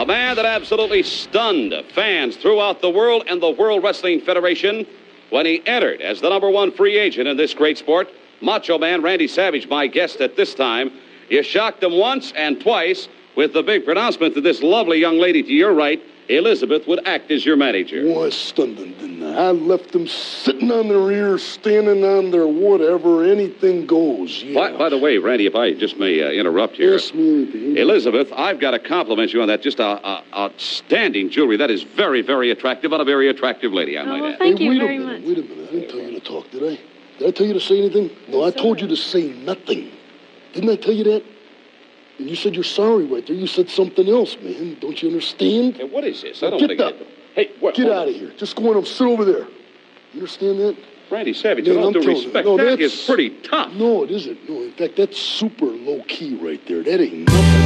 A man that absolutely stunned fans throughout the world and the World Wrestling Federation when he entered as the number one free agent in this great sport. Macho Man Randy Savage, my guest at this time. You shocked him once and twice with the big pronouncement that this lovely young lady to your right, Elizabeth, would act as your manager. Oh, I stunned them, didn't I? I left them sitting on their ears, standing on their whatever, anything goes. Yeah. By the way, Randy, if I just may interrupt here. Yes, me. Elizabeth, I've got to compliment you on that. Just outstanding jewelry. That is very, very attractive on a very attractive lady, I might add. Thank you very much. Wait a minute. I didn't tell you to talk, did I? Did I tell you to say anything? No, I told you to say nothing. Didn't I tell you that? And you said you're sorry right there. You said something else, man. Don't you understand? Hey, what is this? I don't Get up. Hey, what? Get out of here. Just go on and sit over there. You understand that? Randy Savage, Man, with all I'm due telling you, respect, no, that that's- is pretty tough. No, it isn't. No, in fact, that's super low-key right there. That ain't nothing.